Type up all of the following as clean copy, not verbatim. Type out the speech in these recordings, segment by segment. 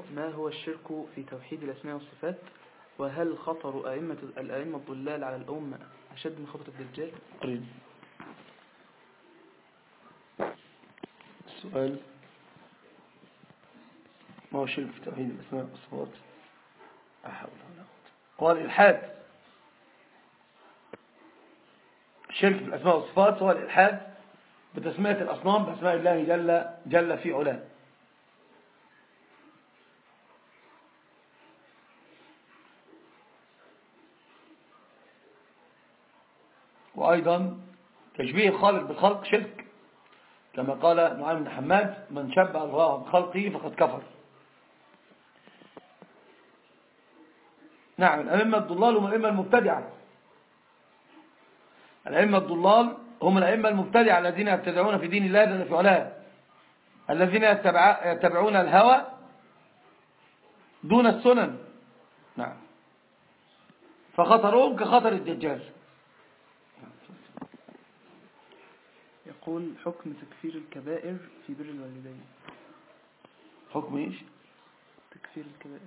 ما هو الشرك في توحيد الأسماء والصفات؟ وهل خطر الأئمة الضلال على الأمة أشد من خطر الدجال؟ قريب السؤال: ما هو الشرك في توحيد الأسماء والصفات؟ أحاول ولا قال الإلحاد. الشرك في الأسماء والصفات هو الإلحاد بتسمية الأصنام بأسماء الله جل في علاه. وأيضا تشبيه الخالق بالخلق شرك، كما قال نعيم بن حماد: من شبه الله بخلقه فقد كفر. نعم، الأئمة الضلال هم الأئمة المبتدعة. الأئمة الضلال هم الأئمة المبتدعة الذين يبتدعون في دين الله جل في علاه، الذين يتبعون الهوى دون السنن. نعم، فخطرهم كخطر الدجال. يقول: حكم تكفير الكبائر في بر الوالدين. حكم ايش؟ تكفير الكبائر.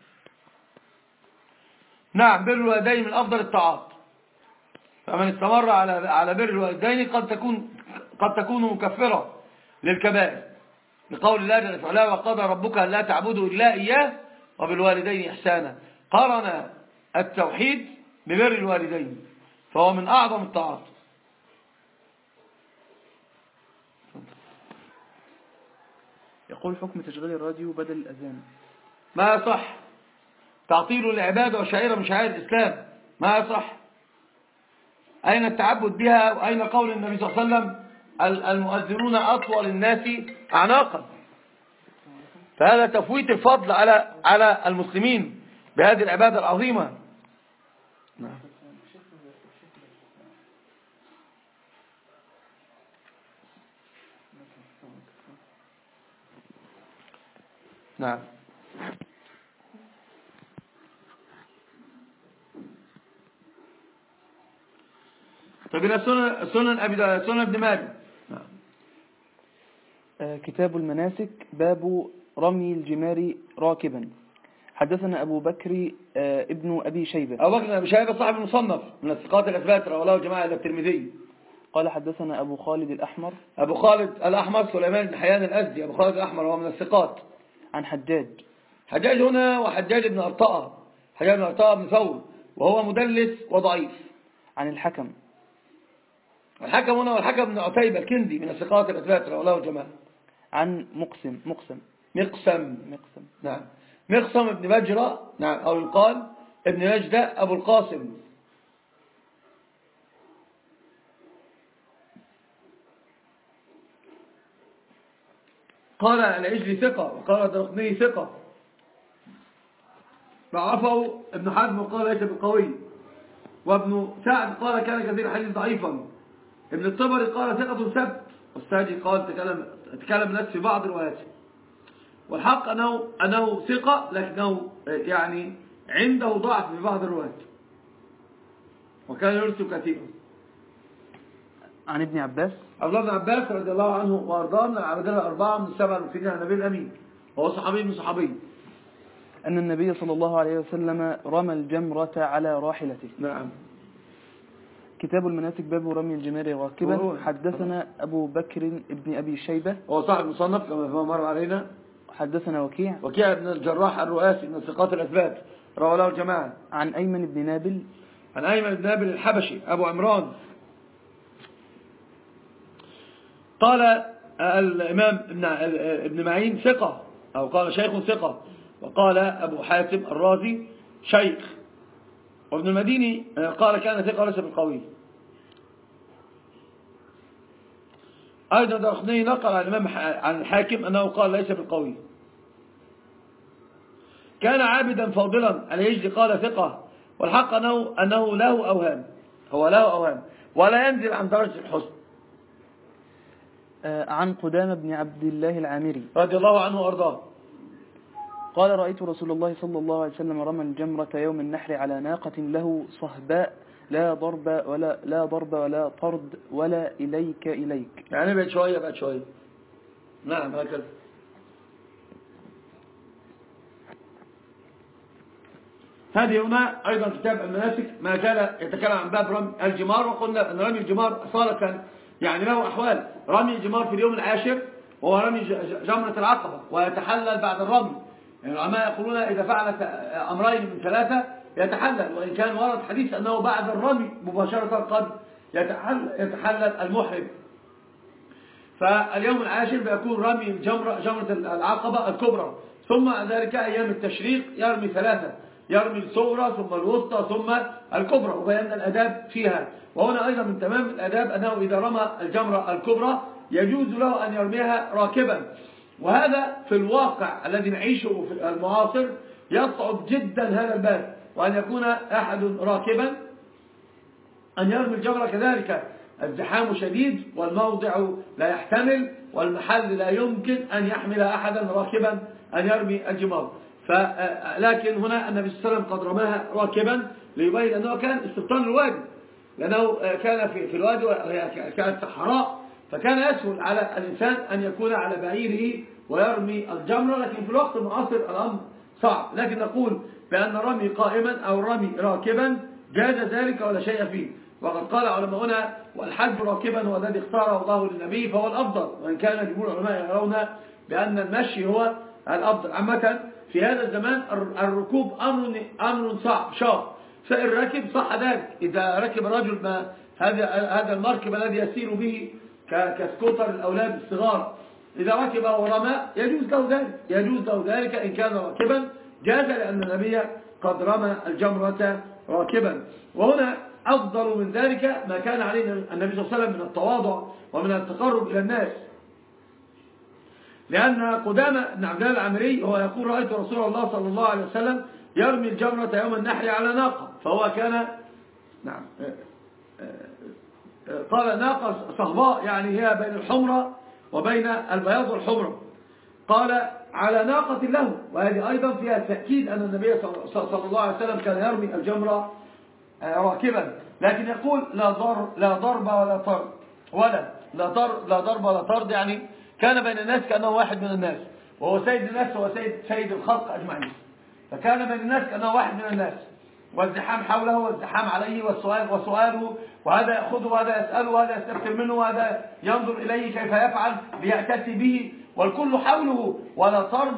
نعم، بر الوالدين من أفضل الطاعات، فمن استمر على بر الوالدين قد تكون مكفرة للكبائر، لقول الله جل في علاه: وقضى ربك ألا تعبدوا إلا إياه وبالوالدين إحسانا. قارن التوحيد ببر الوالدين، فهو من أعظم الطاعات. يقول: حكم تشغيل الراديو بدل الأذان. ما يصح، تعطيل العبادة وشعيرة من شعائر الإسلام، ما يصح. أين التعبد بها؟ وأين قول النبي صلى الله عليه وسلم: المؤذنون أطول الناس أعناقا؟ فهذا تفويت الفضل على المسلمين بهذه العبادة العظيمة. نعم. نعم. طيب إلى سنن ابن ماجه. كتاب المناسك، باب رمي الجمار راكبا. حدثنا أبو بكر ابن أبي شيبة. أبو بكر بن أبي شيبة صاحب المصنف من الثقات الأثبات، رواه له جماعة إلى الترمذي. قال: حدثنا أبو خالد الأحمر. أبو خالد الأحمر سليمان بن حيان الأزدي. أبو خالد الأحمر هو من الثقات. عن حجاج هنا وحجاج بن أرطاء، حجاج بن أرطاء بن ثور، وهو مدلس وضعيف. عن الحكم هنا والحكم بن عتيبة الكندي من الثقات الأثبات، رواه له جماعة. عن مقسم. نعم، مقسم ابن مجرى، نعم، أو يقال ابن نجدة أبو القاسم. قال العجلي ثقة، وقال الدرقطني ثقة، ضعفه ابن حزم وقال ليس بالقوي، وابن سعد قال كان كثير الحديث ضعيفا، ابن الطبري قال ثقة ثبت، والساجي قال تكلم الناس في بعض رواياته. والحق أنه ثقة، لكنه يعني عنده ضعف في بعض الروايات، وكان يرسل كثيرا. عن ابن عباس. عبد الله بن عباس رضي الله عنه وارضاه من العبادله الأربعة من السبع المكثرين عن النبي الأمين، وهو صحابي من صحابي، أن النبي صلى الله عليه وسلم رمى الجمرة على راحلته. نعم. كتاب المناسك، باب رمي الجمار راكبا. حدثنا أبو بكر ابن أبي شيبة، هو صاحب مصنف كما مر علينا. حدثنا وكيع بن الجراح الرؤاسي من ثقات الأثبات، رواه له الجماعة. عن أيمن بن نابل الحبشي أبو عمران. قال الإمام ابن معين ثقة، أو قال شيخ ثقة، وقال أبو حاتم الرازي شيخ، وابن المديني قال كان ثقة ليس بالقوي. أيضا درقطني نقل عن الإمام عن الحاكم أنه قال ليس بالقوي. كان عابدا فاضلا، العجلي قال ثقة، والحق أنه له أوهام، هو له أوهام ولا ينزل عن درجة الحسن. عن قدامة بن عبد الله العامري رضي الله عنه وأرضاه قال: رأيت رسول الله صلى الله عليه وسلم رمى الجمرة يوم النحر على ناقة له صهباء، لا ضرب ولا طرد ولا إليك. يعني بعد شوية. نعم هكذا. هذه هنا أيضا كتاب المناسك ما زال يتكلم عن باب رمي الجمار، وقلنا أن رمي الجمار أصالة يعني له أحوال. رمي الجمار في اليوم العاشر وهو رمي جمرة العقبة، ويتحلل بعد الرمي. يعني العلماء يقولون إذا فعلت أمرين من ثلاثة يتحلل، وإن كان ورد حديث أنه بعد الرمي مباشرة قد يتحلل المحرم. فاليوم العاشر بيكون رمي جمرة العقبة الكبرى، ثم ذلك أيام التشريق يرمي ثلاثة، يرمي الصغرى ثم الوسطى ثم الكبرى، وبيان الأداب فيها. وهنا أيضا من تمام الأداب أنه إذا رمى الجمرة الكبرى يجوز له أن يرميها راكبا، وهذا في الواقع الذي نعيشه في المعاصر يصعب جدا هذا الباب، وأن يكون أحد راكبا أن يرمي الجمرة كذلك. الزحام شديد والموضع لا يحتمل والمحل لا يمكن أن يحمل أحدا راكبا أن يرمي الجمار. لكن هنا النبي صلى الله عليه وسلم قد رماها راكبا ليبين أنه كان استبطان الوادي، لأنه كان في الوادي كانت صحراء، فكان يسهل على الإنسان أن يكون على بعيره ويرمي الجمرة. لكن في الوقت المعاصر الأمر صعب، لكن نقول بأن الرمي قائما أو الرمي راكبا جاز ذلك ولا شيء فيه. وقد قال علماؤنا والحج راكبا هو الذي اختاره الله للنبي فهو الأفضل، وإن كان جمهور العلماء يرون بأن المشي هو الأفضل. عامة في هذا الزمان الركوب أمر صعب شاق، فإن ركب صح ذلك. إذا ركب الرجل هذا المركب الذي يسير به كسكوتر الأولاد الصغار، إذا ركب ورمى يجوز له ذلك إن كان راكبا جاز، لأن النبي قد رمى الجمرة راكبا. وهنا أفضل من ذلك ما كان عليه النبي صلى الله عليه وسلم من التواضع ومن التقرب إلى الناس، لأن قدامى بن عبد الله العامري هو يقول رأيت رسول الله صلى الله عليه وسلم يرمي الجمرة يوم النحر على ناقة، فهو كان قال ناقة صهباء، يعني هي بين الحمرة وبين البياض والحمرة، قال على ناقة له. وهذه أيضا فيها تأكيد أن النبي صلى الله عليه وسلم كان يرمي الجمرة راكبا. لكن يقول لا ضرب ولا طرد، لا ضرب ولا طرد، يعني كان بين الناس كأنه واحد من الناس، وهو سيد الناس، هو سيد الخلق أجمعين، فكان بين الناس كأنه واحد من الناس، والزحام حوله والزحام عليه وسؤاله، وهذا يأخذه وهذا يسأله وهذا يستفسر منه وهذا ينظر إليه كيف يفعل ليأتسي به، والكل حوله، ولا ضرب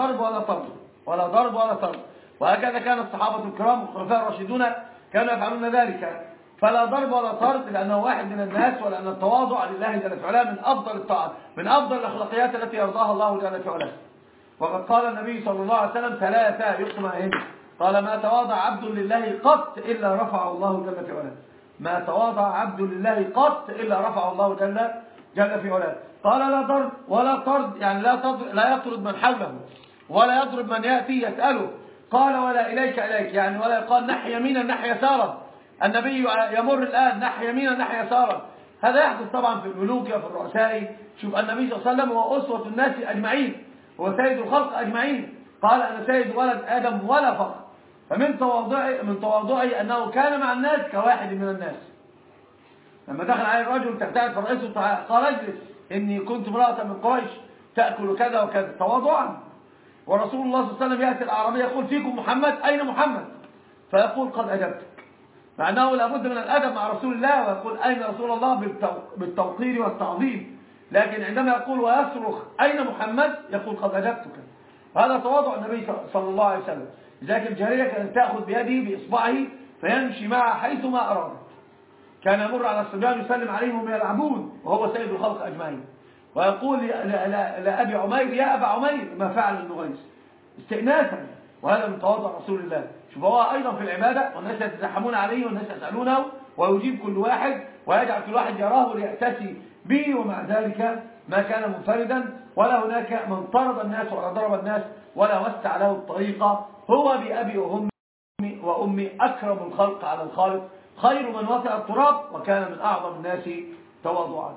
ولا طرد. وهكذا كان الصحابة الكرام والخلفاء الراشدون كانوا يفعلون ذلك. فلا ضرب ولا طرد لأنه واحد من الناس، ولأن التواضع لله جل وعلا من أفضل الطاعات، من أفضل الأخلاقيات التي يرضاها الله جل وعلا. وقد قال النبي صلى الله عليه وسلم ثلاثة يقسم عليهم، قال ما تواضع عبد لله قط إلا رفعه الله جل وعلا. ما تواضع عبد لله قط إلا رفعه الله جل في علاه. قال لا ضرب ولا طرد، يعني لا يطرد من حوله ولا يضرب من يأتي يسأله. قال ولا إليك يعني ولا يقال نحي يمينا نحي يسارا. النبي يمر الآن نحي يمينا نحي يسارا، هذا يحدث طبعا في الملوك وفي الرؤساء. شوف النبي صلى الله عليه وسلم هو أسوة الناس أجمعين، هو سيد الخلق أجمعين، قال أنا سيد ولد آدم ولا فخر. فمن تواضعه أنه كان مع الناس كواحد من الناس. لما دخل عليه الرجل تحتاج فرئيسه قال اجلس إني كنت امرأة من قريش تأكل كذا وكذا، تواضعا. ورسول الله صلى الله عليه وسلم يأتي الأعرابي يقول فيكم محمد، أين محمد؟ فيقول قد أجبتك، مع أنه لابد من الأدب مع رسول الله، ويقول أين رسول الله بالتوقير والتعظيم. لكن عندما يقول ويصرخ أين محمد يقول قد أجبتك. هذا تواضع النبي صلى الله عليه وسلم. لذلك الجارية كانت تأخذ بيده بإصبعه فيمشي معها حيثما أراد. كان يمر على الصبيان يسلم عليهم ويلعبون وهو سيد الخلق أجمعين، ويقول لأبي عمير يا أبا عمير ما فعل النغيس استئناسا. وهذا من تواضع رسول الله. شوف هو أيضا في العبادة والناس يتزحمون عليه والناس يسألونه ويجيب كل واحد ويجعل كل واحد يراه ليأتسي به، ومع ذلك ما كان منفردا ولا هناك من طرد الناس ولا ضرب الناس ولا وسع له الطريقة. هو بأبي وأمي أكرم الخلق على الخالق، خير من وطئ التراب، وكان من أعظم الناس تواضعا.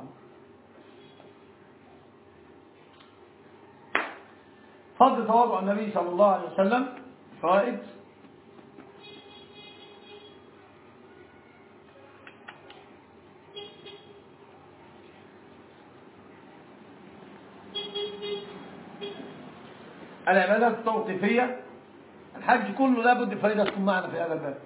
فضل تواضع النبي صلى الله عليه وسلم. فائد العبادات التوقيفية الحج كله لابد الفريضة تكون معنا في هذا الباب.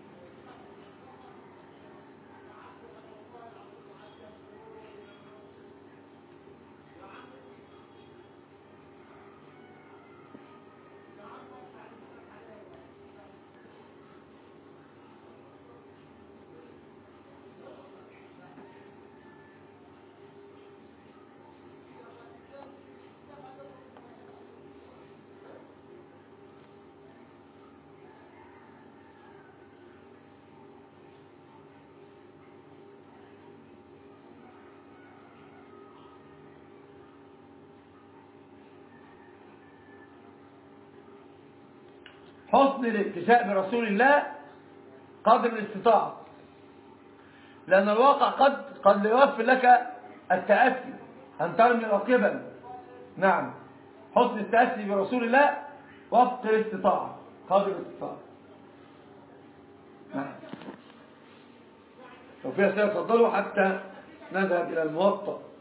حسن الاتساء برسول الله قدر الاستطاعة، لأن الواقع قد لا يوفر لك التأسي أن ترمي راكبا. نعم، حسن التأسي برسول الله وفق الاستطاعة، قدر الاستطاعة. نعم. لو في أسئلة تفضلوا حتى نذهب إلى الموطأ.